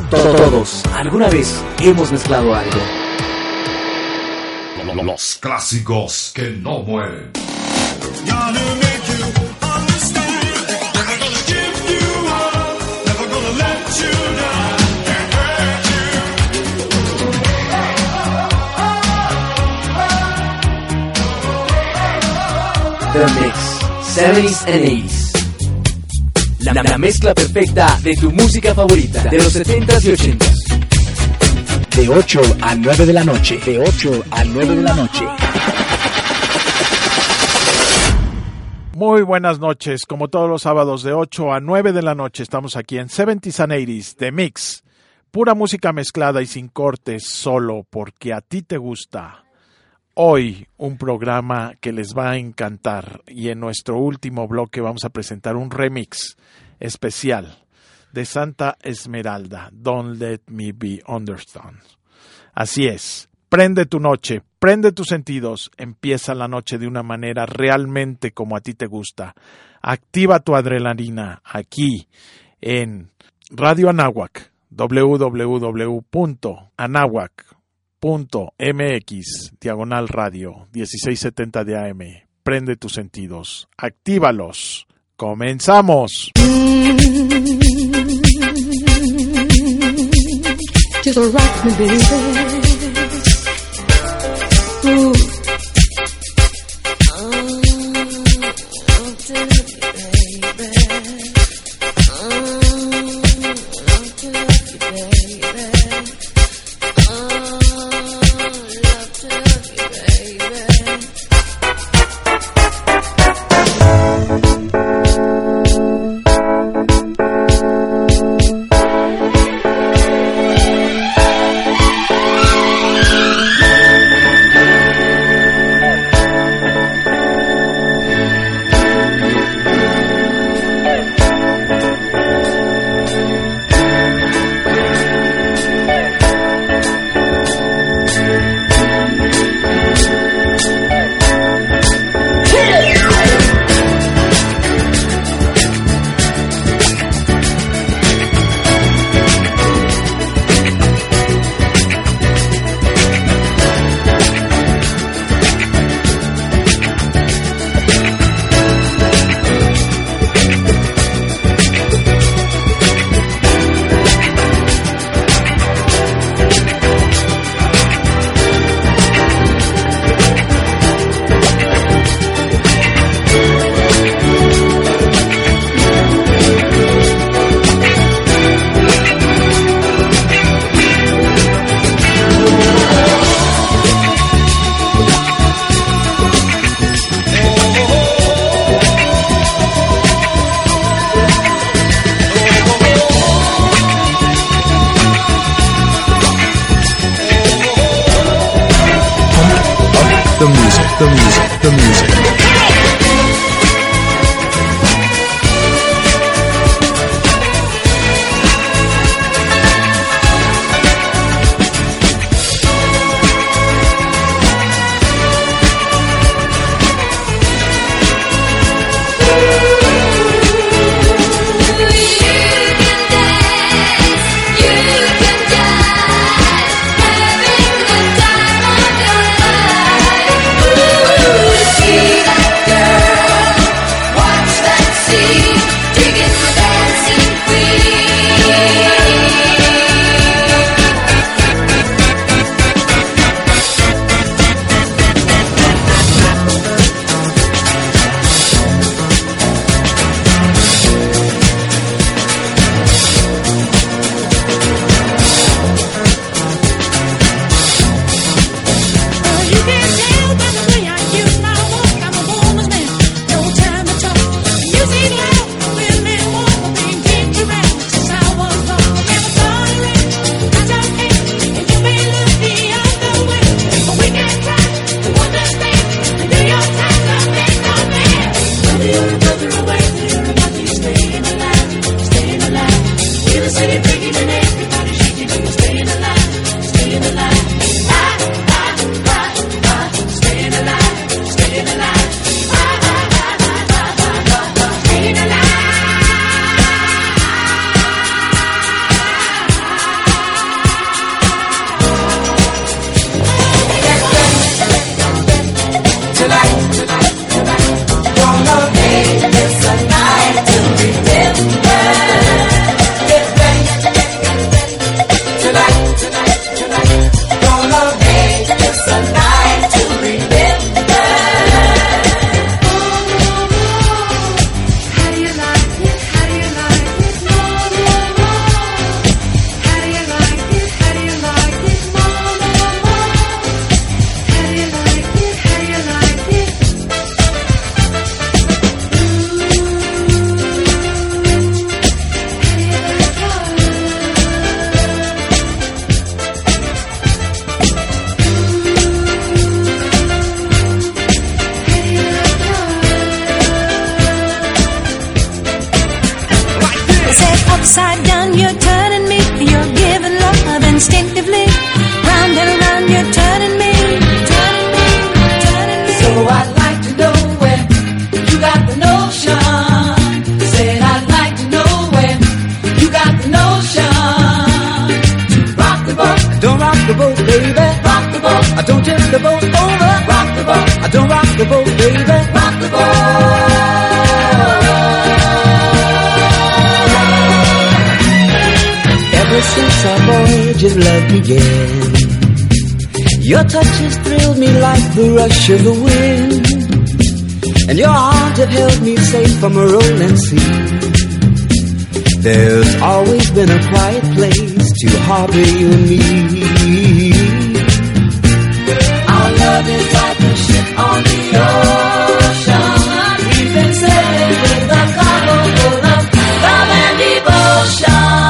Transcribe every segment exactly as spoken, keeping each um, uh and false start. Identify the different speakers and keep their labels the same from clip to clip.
Speaker 1: Todos, alguna vez hemos mezclado algo.
Speaker 2: Los clásicos que no mueren.
Speaker 1: The Mix, seventies and eighties. La, la mezcla perfecta de tu música favorita de los setentas y ochentas.
Speaker 3: De ocho a nueve de la noche. De ocho a nueve de la noche.
Speaker 4: Muy buenas noches. Como todos los sábados de ocho a nueve de la noche estamos aquí en seventies and eighties The Mix. Pura música mezclada y sin cortes, solo porque a ti te gusta. Hoy un programa que les va a encantar y en nuestro último bloque vamos a presentar un remix especial de Santa Esmeralda, Don't Let Me Be Understood. Así es, prende tu noche, prende tus sentidos, empieza la noche de una manera realmente como a ti te gusta. Activa tu adrenalina aquí en Radio Anáhuac, doble u doble u doble u punto anáhuac punto m x diagonal radio dieciséis setenta de A M. Prende tus sentidos, actívalos. ¡Comenzamos!
Speaker 5: Just rock me, baby. Ooh. Oh, love to love you, baby. Oh, love to love you, baby. Oh, love to love you, baby.
Speaker 6: The music, the music, the music.
Speaker 7: I don't tip the boat over. Rock the boat. I don't rock the boat, baby. Rock the boat. Ever since our voyage of love began, your touch has thrilled me like the rush of the wind, and your arms have held me safe from a rolling sea. There's always been a quiet place to harbor you and me. Our love is like a ship on the ocean. We've been sailing with a cargo full of love and devotion.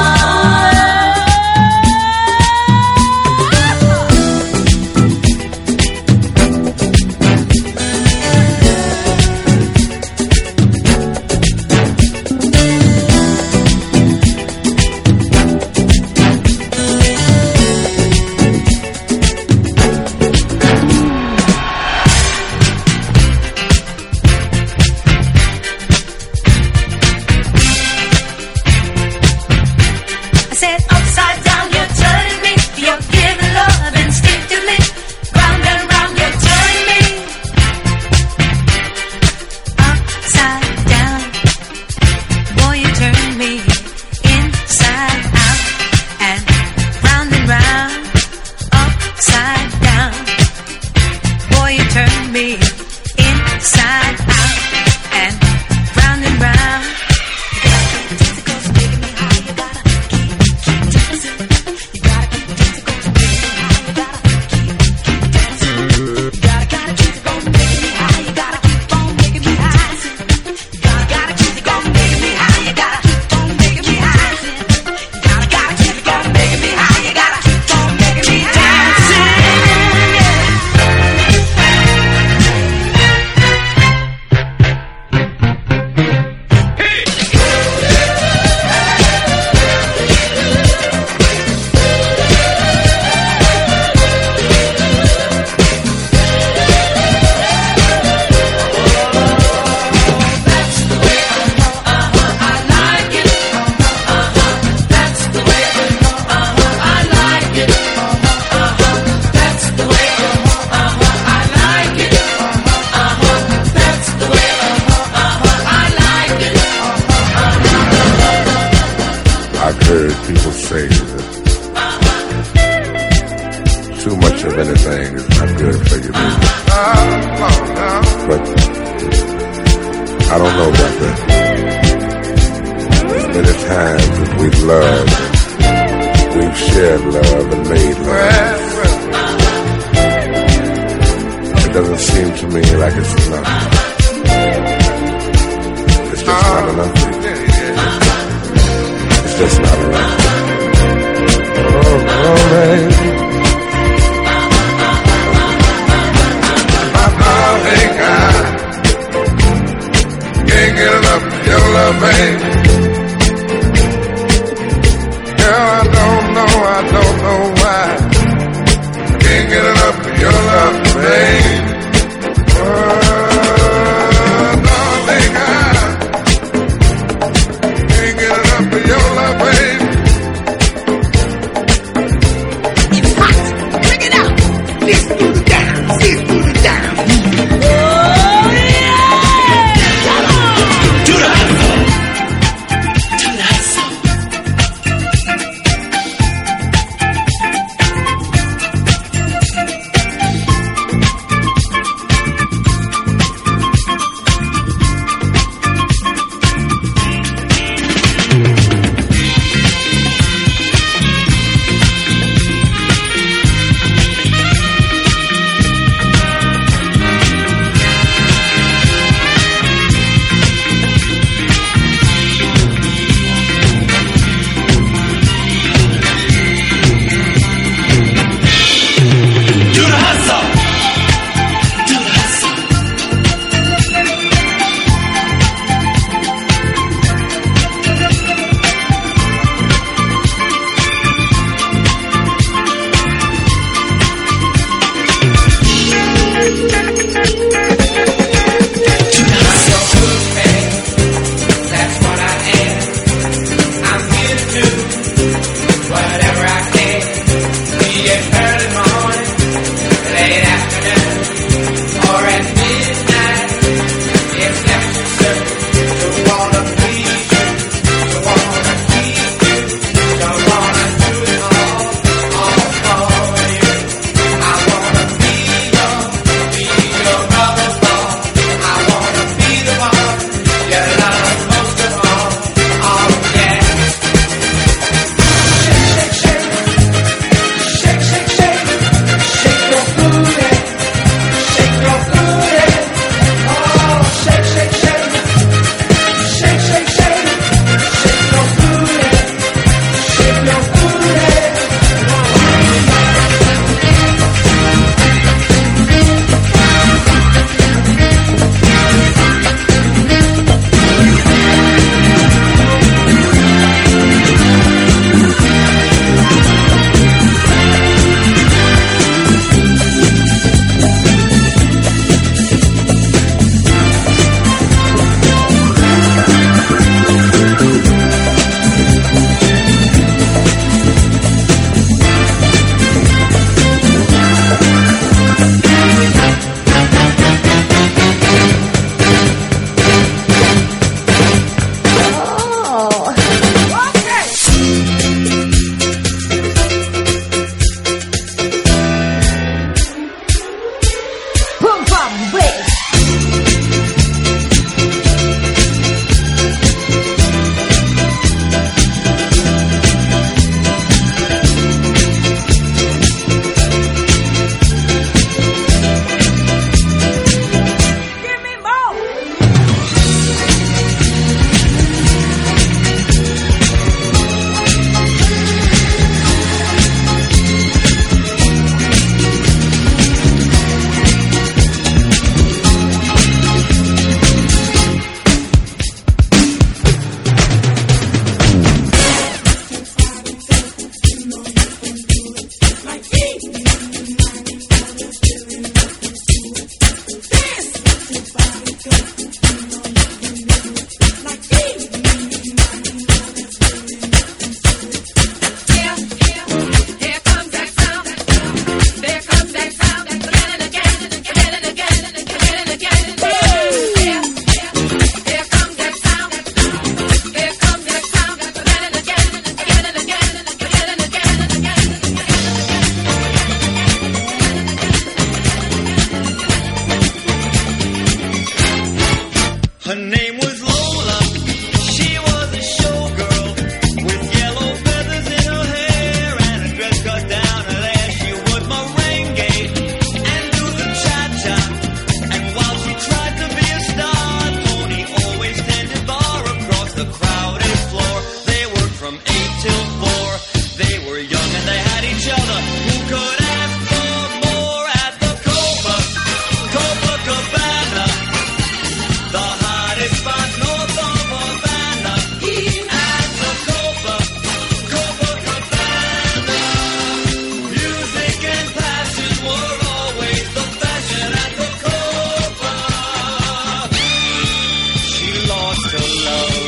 Speaker 5: If
Speaker 8: each other. Who could ask for more at the Copa, Copacabana? The hottest spot north of Havana. At the Copa, Copacabana. Music and passion were always the fashion at the Copa. She lost her love.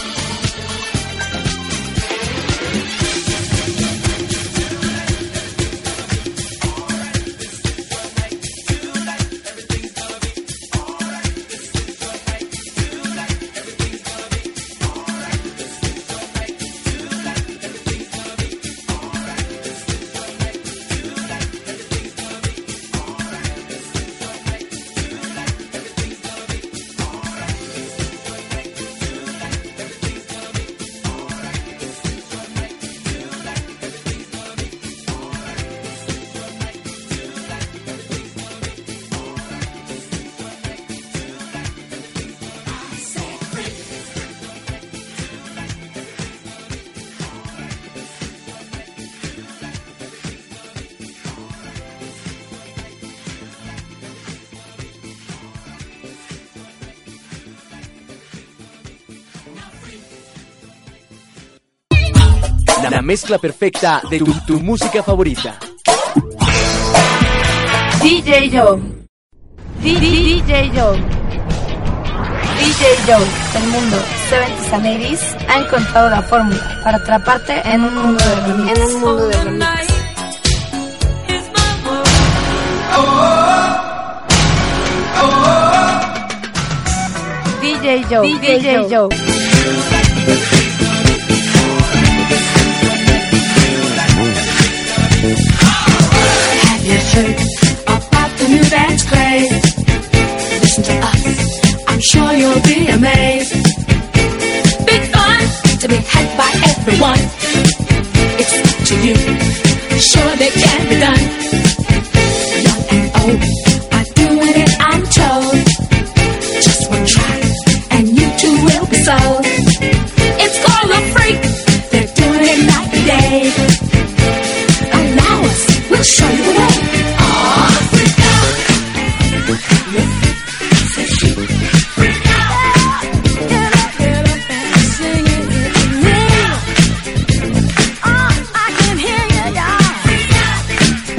Speaker 1: La mezcla perfecta de tu, tu música favorita.
Speaker 9: D J Joe. D J Joe. D J Joe del mundo seventies and eighties ha encontrado la fórmula para atraparte en un mundo de remix. En un mundo de remix. D J Joe. D J Joe.
Speaker 5: Have you heard about the new dance craze? Listen to us, I'm sure you'll be amazed. Big fun to be had by everyone. It's up to you, surely can be done. Young and old are doing it, I'm told. Just one try and you too will be sold. It's called a freak, they're doing it night and day. Allow us, we'll show you the way. Oh, freak out. Freak out. Get up, get up and sing it with me. Oh, I can hear you, y'all. Freak out.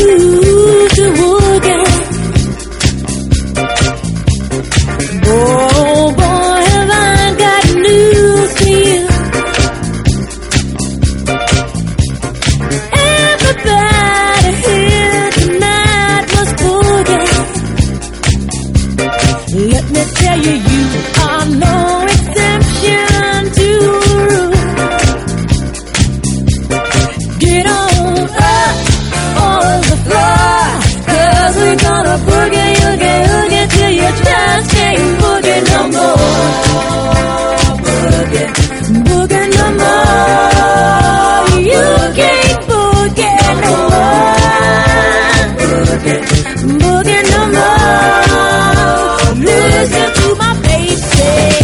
Speaker 5: move to boogie. Oh boy, have I got news for you. Everybody here tonight must boogie. Let me tell you, you are no exception to the rule. Get on up on the floor, 'cause we're gonna boogie, oogie, oogie till you just can't boogie no more. Boogie, boogie no more. You can't boogie no more. Boogie, boogie no more. Listen to my baby.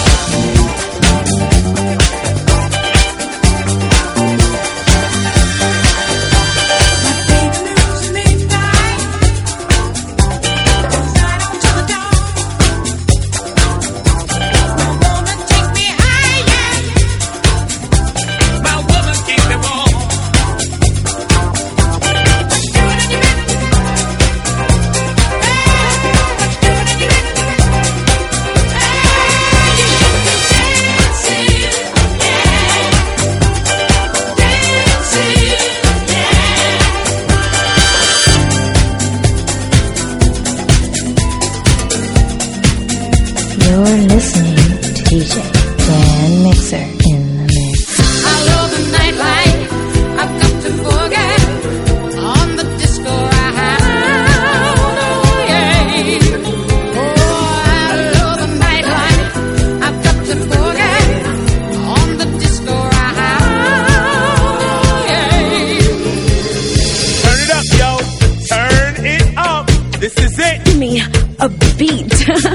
Speaker 10: You're listening to D J Dan Mixer in the mix.
Speaker 5: I love the nightlife. I've got to boogie on the disco round. Oh yeah. Oh, I love the nightlife. I've got to boogie on the disco round. Oh yeah.
Speaker 8: Turn it up, yo. Turn it up. This is it.
Speaker 5: Give me a beat.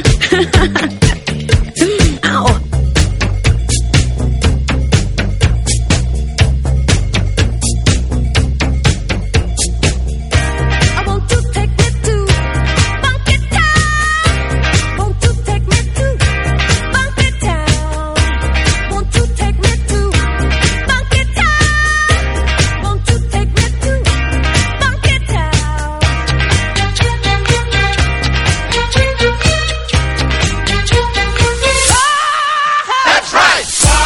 Speaker 5: Ow. I want to take me to Funky Town. Want to take me to Funky Town. Want to take me to Funky Town. Want to take me to Funky Town.
Speaker 8: That's right.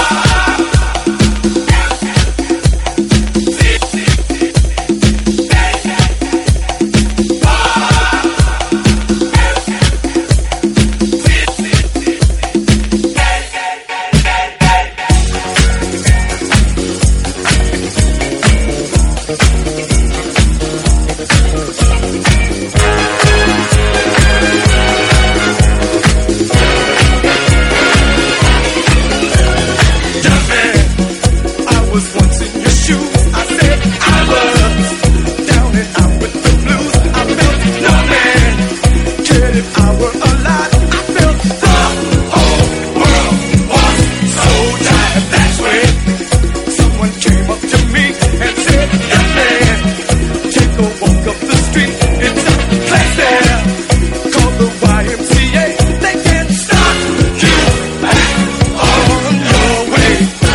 Speaker 8: I was once in your shoes. I said I was down and out with the blues. I felt no man cared if I were alive. I felt the whole world was so tired. That's when someone came up to me and said, "Young man, take a walk up the street. It's a place there called the Y M C A. They can stop you back on your way."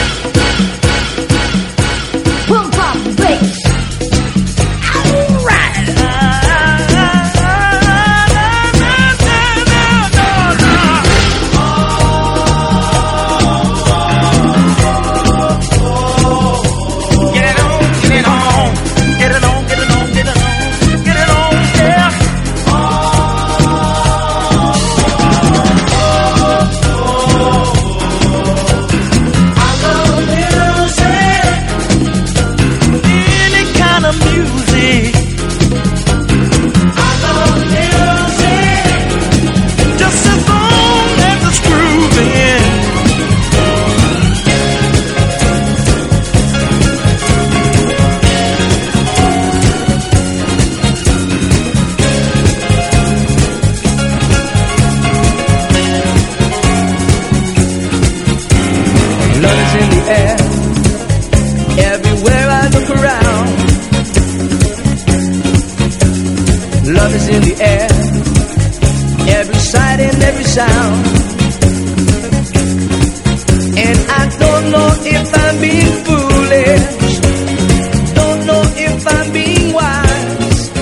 Speaker 5: Boom, bop, bass. All right.
Speaker 8: Get it on, get it on, get it on, get it on, get it on, get it on, yeah. I love music, any kind of music. I love music, just as long as it's grooving. Love is in the air, everywhere I look around. Love is in the air, every sight and every sound. And I don't know if I'm being foolish, don't know if I'm being wise.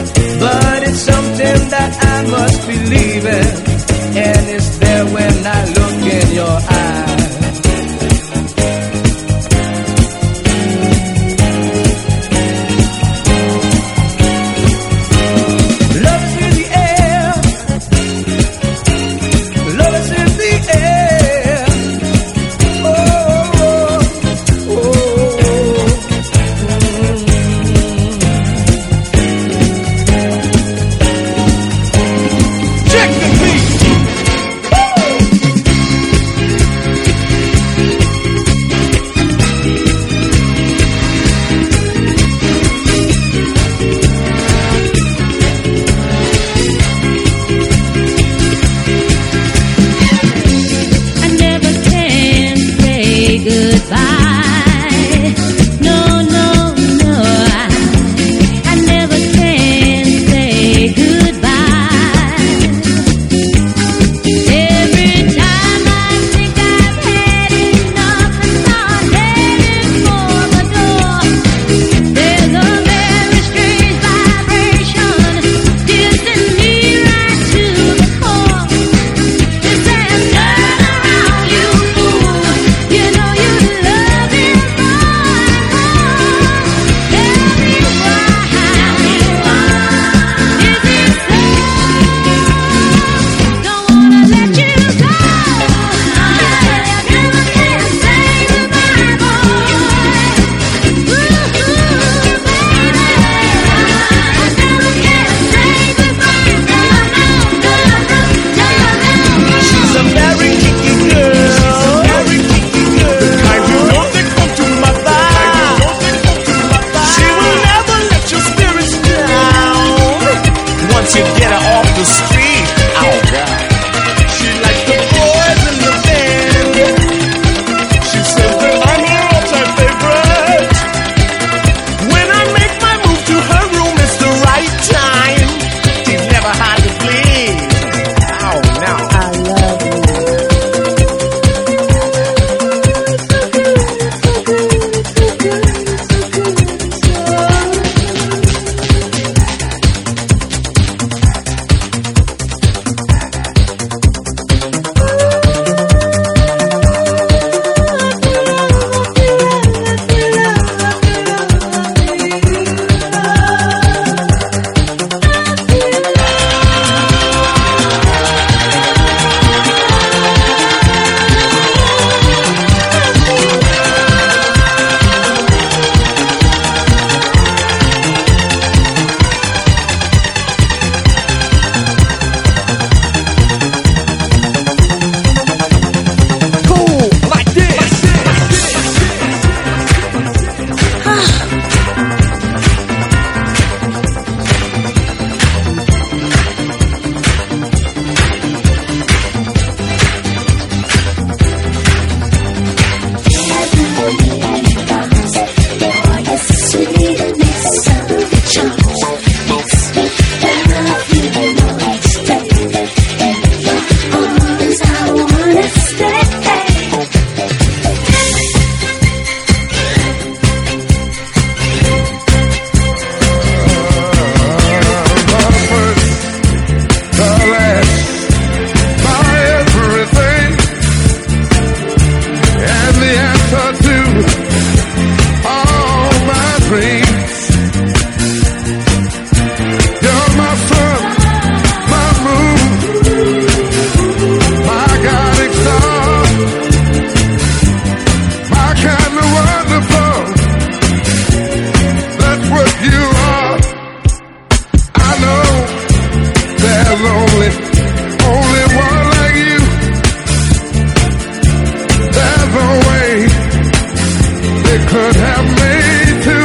Speaker 11: have made too.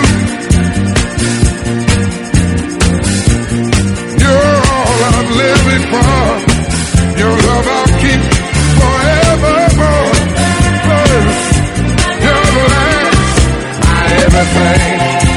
Speaker 11: You're all I'm living for. Your love I'll keep forevermore. You're the last, my everything.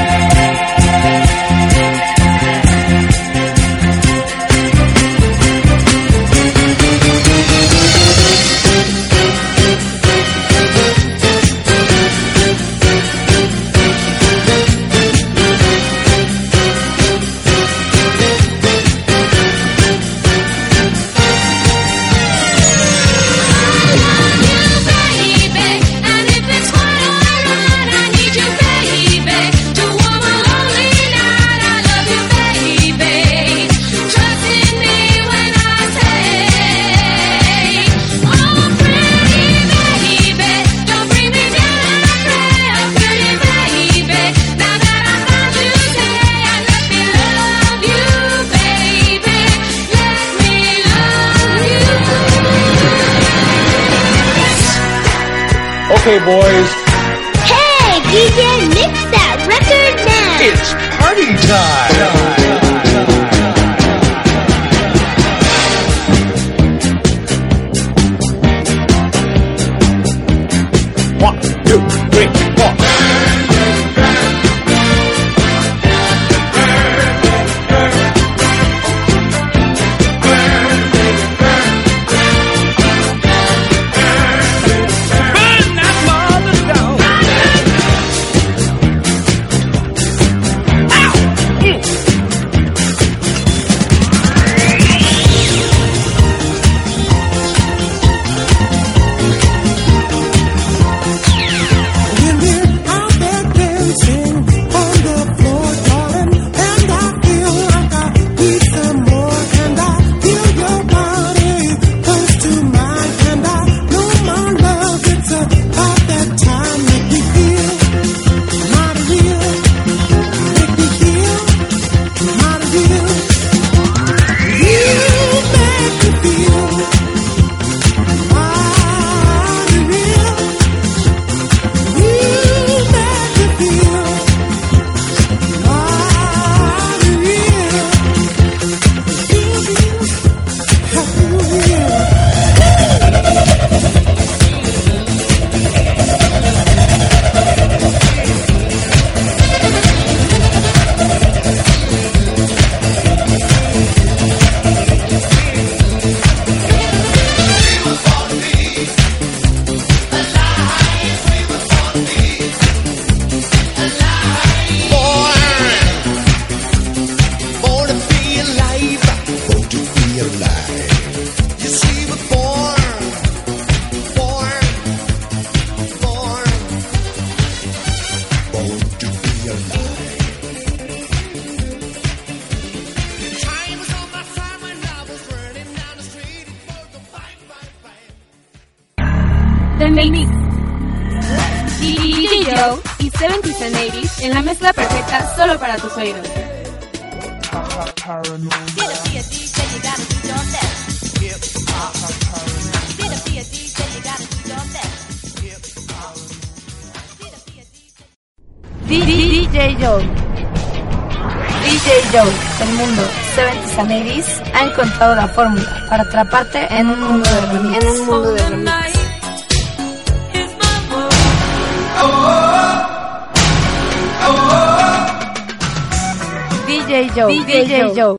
Speaker 12: Okay, boys.
Speaker 13: Hey, D J, mix that record now.
Speaker 12: It's party time. One, two, three, four.
Speaker 9: The Mix. D J Joe y seventies and eighties en la mezcla perfecta solo para tus oídos. D J Joe. D J Joe del mundo seventies and eighties ha encontrado la fórmula para atraparte en un mundo de remix. En un mundo de remix. D J Joe, D J Joe.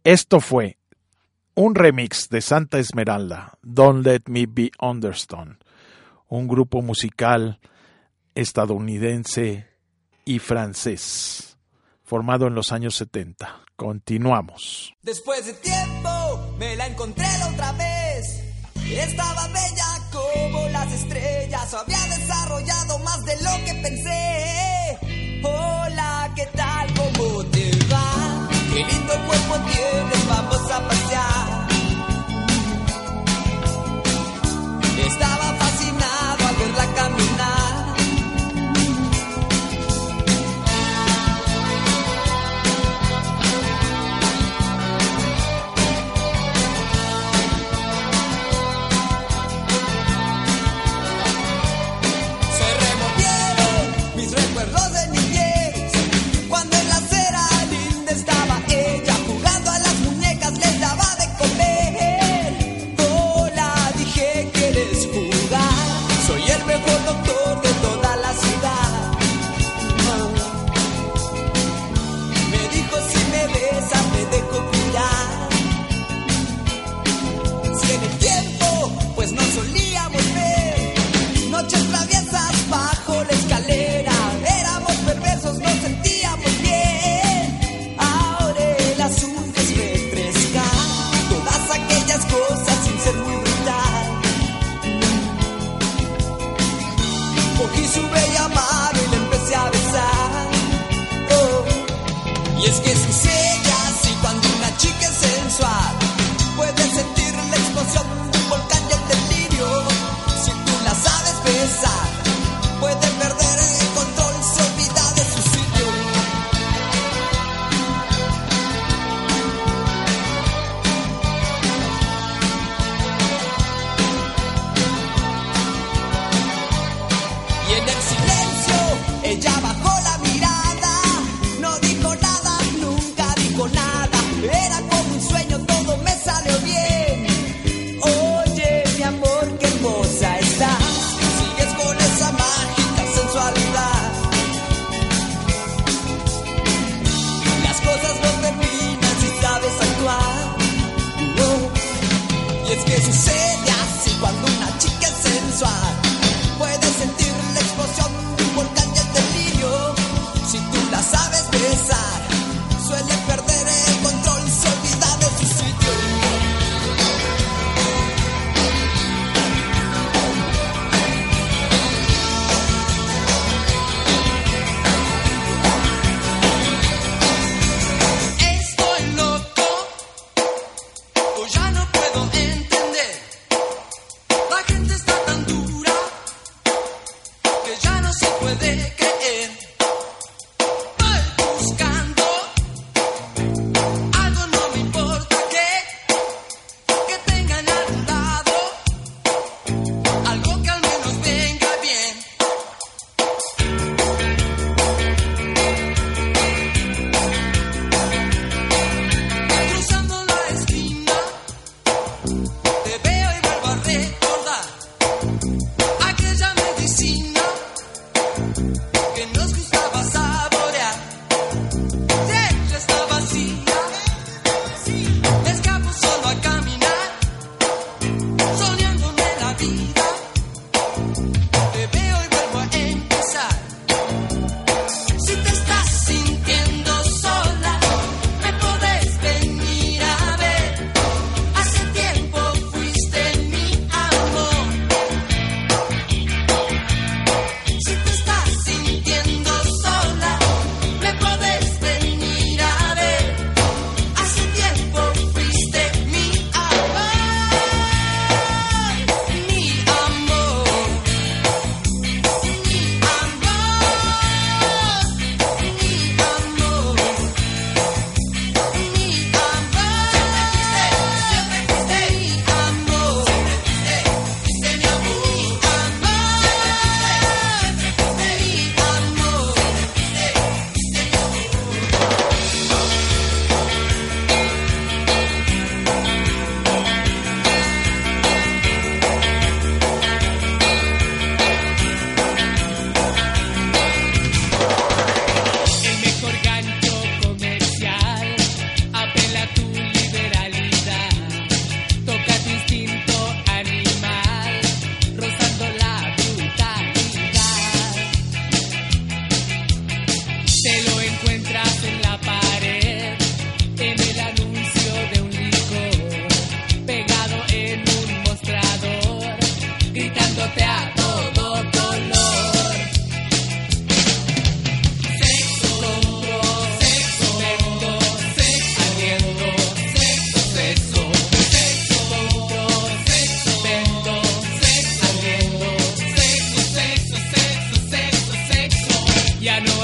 Speaker 4: Esto fue un remix de Santa Esmeralda, Don't Let Me Be Understood, un grupo musical estadounidense y francés, formado en los años setenta. Continuamos.
Speaker 14: Después de tiempo me la encontré la otra vez. Estaba bella como las estrellas, había desarrollado más de lo que pensé. Hola, ¿qué tal? ¿Cómo te va? Qué lindo cuerpo tienes, vamos a pasear. Estaba fascinado al verla caminar. Noches traviesas bajo la escalera, éramos perversos.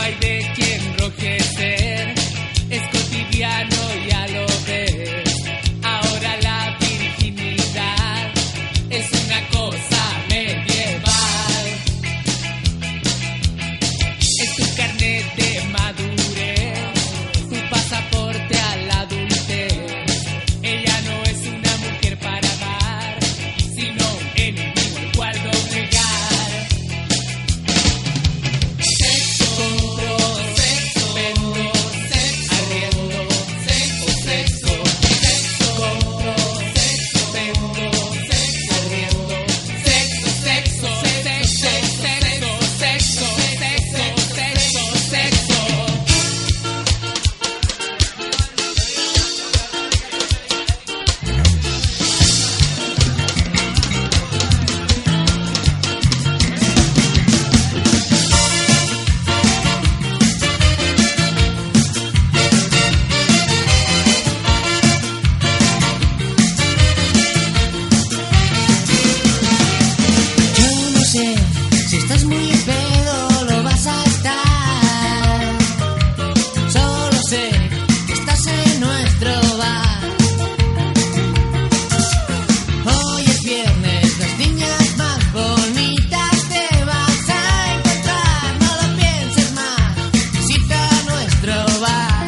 Speaker 15: hay de qué enrojecer, es cotidiano, ya lo ves. Ahora la virginidad es una cosa medieval. Es tu carnet de madurez, tu pasaporte a la adultez. Ella no es una mujer para amar, sino un enemigo al cual doblegar. Sexo, compro, sexo, vendo, sexo, arriendo, sexo, sexo, sexo, compro, sexo, vendo, sexo, arriendo, sexo, sexo, sexo, sexo, sexo, sexo, sexo, sexo.
Speaker 16: Yo no sé si estás muy pedo, lo vas a estar. Solo sé que estás en nuestro bar. Hoy es viernes, las niñas más bonitas te vas a encontrar. No lo pienses más, visita nuestro bar.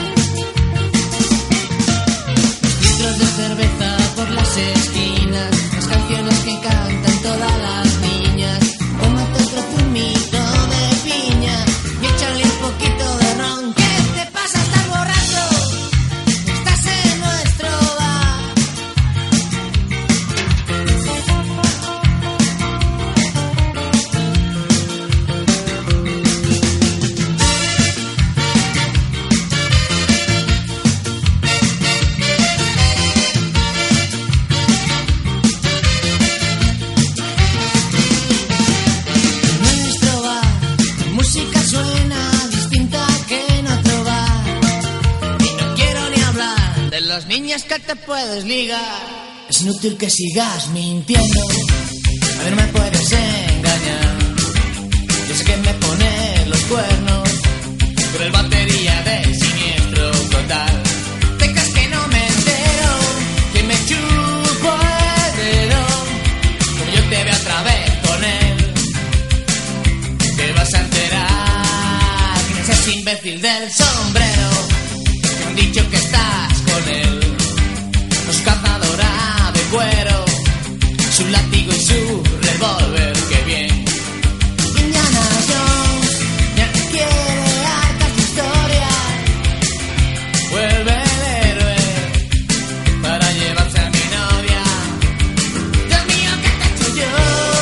Speaker 16: Litros de cerveza por las esquinas, las canciones que cantan todas las niñas. Tómate otro zumito de piña y échale un poquito de ron. ¿Qué te pasa? ¿Estás borracho? Estás en nuestro bar. En nuestro bar la música suena distinta que en otro bar. Y no quiero ni hablar de las niñas que te puedes ligar. Es inútil que sigas mintiendo, a ver, me puedes engañar. Yo sé que me pones los cuernos, pero el batería de Siniestro Total. ¿Te crees que no me entero? Que me chupo el dedo, como yo te veo otra vez con él. Te vas a enterar que eres ese imbécil del sombrero, que han dicho que estás con él. Nos cazadora de cuero, su látigo y su revólver, qué bien. Indiana Jones ya no quiere hartas historias. Vuelve el héroe para llevarse a mi novia. Dios mío, ¿qué te he hecho yo?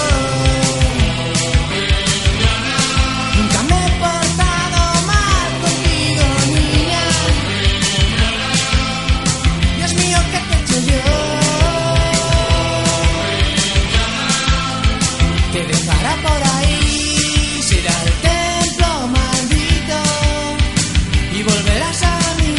Speaker 16: Nunca me he portado mal contigo, niña. Dios mío, ¿qué te he hecho yo? Te dejará por ahí, se irá al templo maldito y volverás a mí.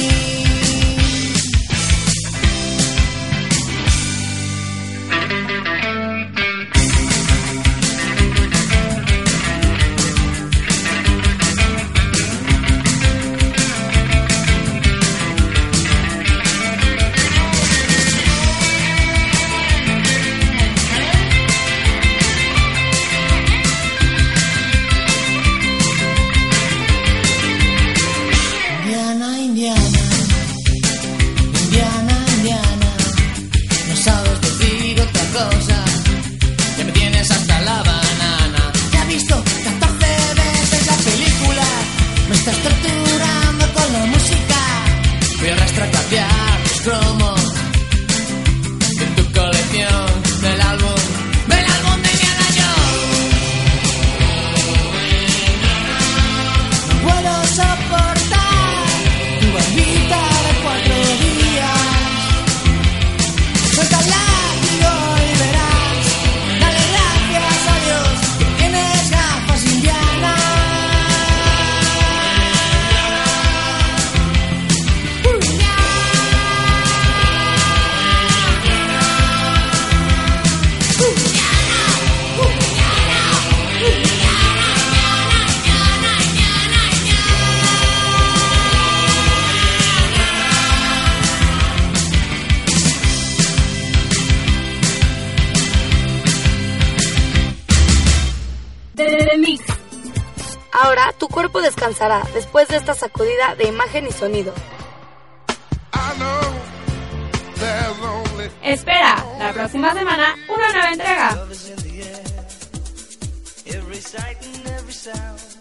Speaker 16: Indiana, Indiana, Indiana, Indiana, no sabes decir otra cosa, ya me tienes hasta la banana. Ya he visto catorce veces la película, me estás torturando con la música. Voy a rastracambiar los cromos de tu colección, del álbum, del álbum de Indiana Jones. No puedo soportar tu barbita de cuatro días. Suelta el látigo y verás. Dale gracias a Dios que tienes gafas, Indiana. Uh, ya.
Speaker 9: descansará después de esta sacudida de imagen y sonido.
Speaker 17: Espera, la próxima semana, una nueva entrega.
Speaker 8: Every sight and every sound.